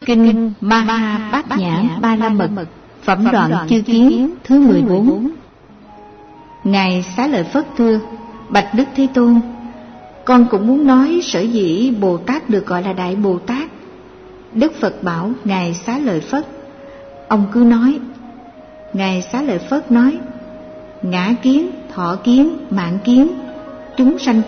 Kinh Maha Bát Nhã Ba La Mật, phẩm đoạn chư kiến thứ 14. Ngài Xá Lợi Phất thưa: Bạch Đức Thế Tôn, con cũng muốn nói sở dĩ Bồ Tát được gọi là Đại Bồ Tát. Đức Phật bảo Ngài Xá Lợi Phất: ông cứ nói. Ngài Xá Lợi Phất nói: ngã kiến, thọ kiến, mạng kiến, chúng sanh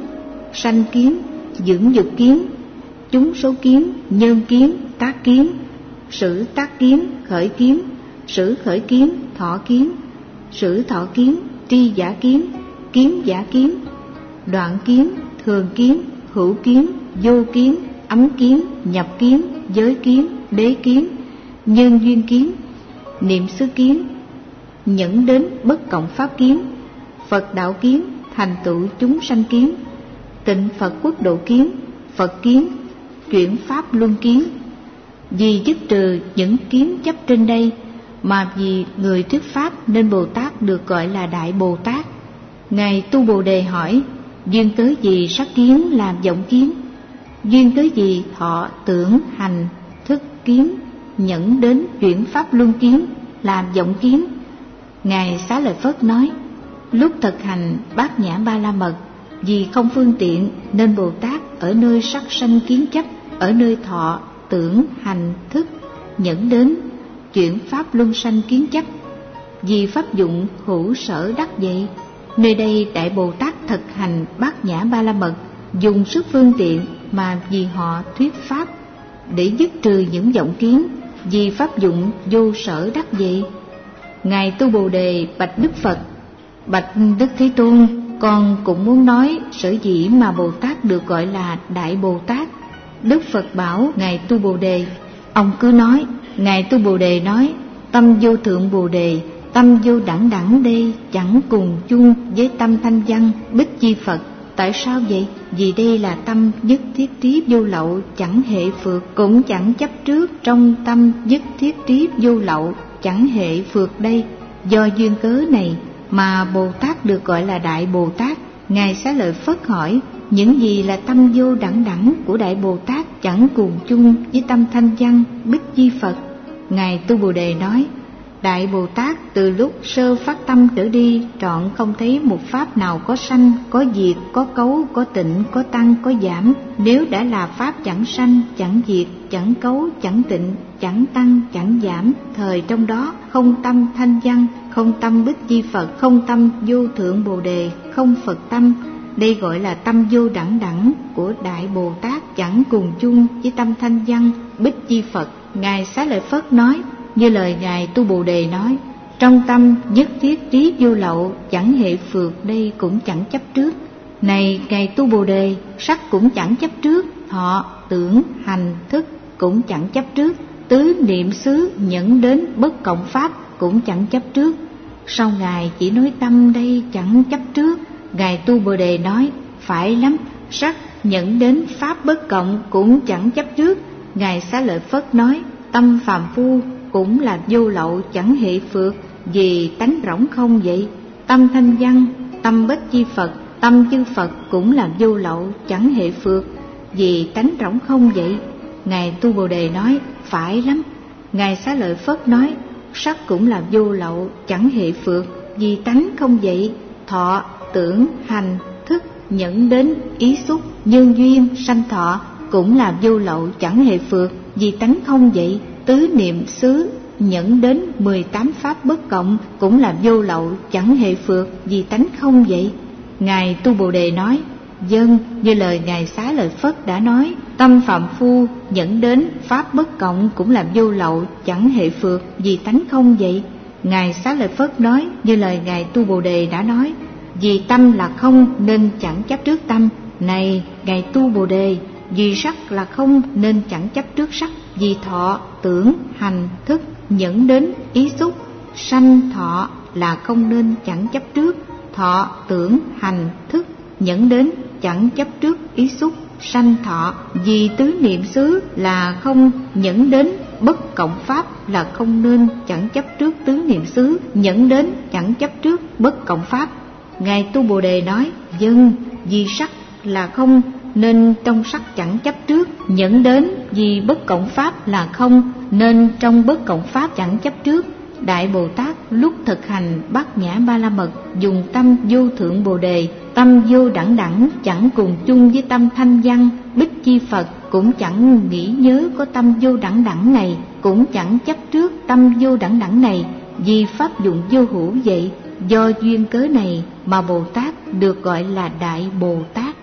kiến, dưỡng dục kiến, chúng số kiến, nhân kiến, tác kiến, sử tác kiến, khởi kiến, sử khởi kiến, thọ kiến, sử thọ kiến, tri giả kiến, kiến giả kiến, đoạn kiến, thường kiến, hữu kiến, vô kiến, ấm kiến, nhập kiến, giới kiến, đế kiến, nhân duyên kiến, niệm xứ kiến, nhẫn đến bất cộng pháp kiến, Phật đạo kiến, thành tựu chúng sanh kiến, tịnh Phật quốc độ kiến, Phật kiến, chuyển pháp luân kiến. Vì dứt trừ những kiến chấp trên đây, mà vì người thuyết pháp nên Bồ Tát được gọi là Đại Bồ Tát. Ngài Tu Bồ Đề hỏi: duyên cớ gì sắc kiến làm vọng kiến? Duyên cớ gì thọ tưởng hành thức kiến, nhẫn đến chuyển pháp luân kiến làm vọng kiến? Ngài Xá Lợi Phất nói: lúc thực hành Bát Nhã Ba La Mật, vì không phương tiện nên Bồ Tát ở nơi sắc sanh kiến chấp, ở nơi thọ tưởng hành thức nhẫn đến chuyển pháp luân sanh kiến chấp. Vì pháp dụng hữu sở đắc vậy, nơi đây Đại Bồ Tát thực hành Bát Nhã Ba La Mật, dùng sức phương tiện mà vì họ thuyết pháp để dứt trừ những vọng kiến. Vì pháp dụng vô sở đắc vậy. Ngài Tu Bồ Đề bạch Đức Phật: bạch Đức Thế Tôn, con cũng muốn nói sở dĩ mà Bồ Tát được gọi là Đại Bồ Tát. Đức Phật bảo Ngài Tu Bồ Đề: ông cứ nói. Ngài Tu Bồ Đề nói: tâm vô thượng Bồ Đề, tâm vô đẳng đẳng đây chẳng cùng chung với tâm thanh văn Bích Chi Phật. Tại sao vậy? Vì đây là tâm nhất thiết trí vô lậu, chẳng hệ phược, cũng chẳng chấp trước. Trong tâm nhất thiết trí vô lậu, chẳng hệ phược đây. Do duyên cớ này mà Bồ Tát được gọi là Đại Bồ Tát. Ngài Xá Lợi Phất hỏi: những gì là tâm vô đẳng đẳng của Đại Bồ Tát chẳng cùng chung với tâm thanh văn Bích Chi Phật? Ngài Tu Bồ Đề nói: Đại Bồ Tát từ lúc sơ phát tâm trở đi, trọn không thấy một pháp nào có sanh, có diệt, có cấu, có tịnh, có tăng, có giảm. Nếu đã là pháp chẳng sanh, chẳng diệt, chẳng cấu, chẳng tịnh, chẳng tăng, chẳng giảm, thời trong đó không tâm thanh văn, không tâm Bích Chi Phật, không tâm vô thượng Bồ Đề, không Phật tâm. Đây gọi là tâm vô đẳng đẳng của Đại Bồ Tát, chẳng cùng chung với tâm thanh văn Bích Chi Phật. Ngài Xá Lợi Phất nói như lời Ngài Tu Bồ Đề nói: trong tâm nhất thiết trí vô lậu, chẳng hệ phược, đây cũng chẳng chấp trước. Này Ngài Tu Bồ Đề, sắc cũng chẳng chấp trước, thọ tưởng hành thức cũng chẳng chấp trước, tứ niệm xứ nhẫn đến bất cộng pháp cũng chẳng chấp trước. Sau Ngài chỉ nói tâm đây chẳng chấp trước. Ngài Tu Bồ Đề nói: phải lắm, sắc nhẫn đến pháp bất cộng cũng chẳng chấp trước. Ngài Xá Lợi Phất nói: tâm phàm phu cũng là vô lậu, chẳng hệ phược, vì tánh rỗng không vậy. Tâm thanh văn, tâm Bích Chi Phật, tâm chư Phật cũng là vô lậu, chẳng hệ phược, vì tánh rỗng không vậy. Ngài Tu Bồ Đề nói: phải lắm. Ngài Xá Lợi Phất nói: sắc cũng là vô lậu, chẳng hệ phược, vì tánh không vậy. Thọ tưởng hành thức nhẫn đến ý xúc, nhân duyên sanh thọ cũng là vô lậu, chẳng hệ phược, vì tánh không vậy. Tứ niệm xứ nhẫn đến 18 pháp bất cộng cũng là vô lậu, chẳng hệ phược, vì tánh không vậy. Ngài Tu Bồ Đề nói: vâng, như lời Ngài Xá Lợi Phất đã nói, tâm phạm phu nhẫn đến pháp bất cộng cũng là vô lậu, chẳng hệ phược, vì tánh không vậy. Ngài Xá Lợi Phất nói như lời Ngài Tu Bồ Đề đã nói: vì tâm là không nên chẳng chấp trước tâm. Này Ngài Tu Bồ Đề, vì sắc là không nên chẳng chấp trước sắc. Vì thọ tưởng hành thức nhẫn đến ý xúc sanh thọ là không nên chẳng chấp trước. Thọ tưởng hành thức nhẫn đến chẳng chấp trước ý xúc sanh thọ. Vì tứ niệm xứ là không nhẫn đến bất cộng pháp là không nên chẳng chấp trước tứ niệm xứ nhẫn đến chẳng chấp trước bất cộng pháp. Ngài Tu Bồ Đề nói: vâng, vì sắc là không nên trong sắc chẳng chấp trước. Nhẫn đến vì bất cộng pháp là không, nên trong bất cộng pháp chẳng chấp trước. Đại Bồ Tát lúc thực hành Bát Nhã Ba La Mật dùng tâm vô thượng Bồ Đề, tâm vô đẳng đẳng, chẳng cùng chung với tâm thanh văn. Bích Chi Phật cũng chẳng nghĩ nhớ có tâm vô đẳng đẳng này, cũng chẳng chấp trước tâm vô đẳng đẳng này, vì pháp dụng vô hữu vậy. Do duyên cớ này mà Bồ Tát được gọi là Đại Bồ Tát.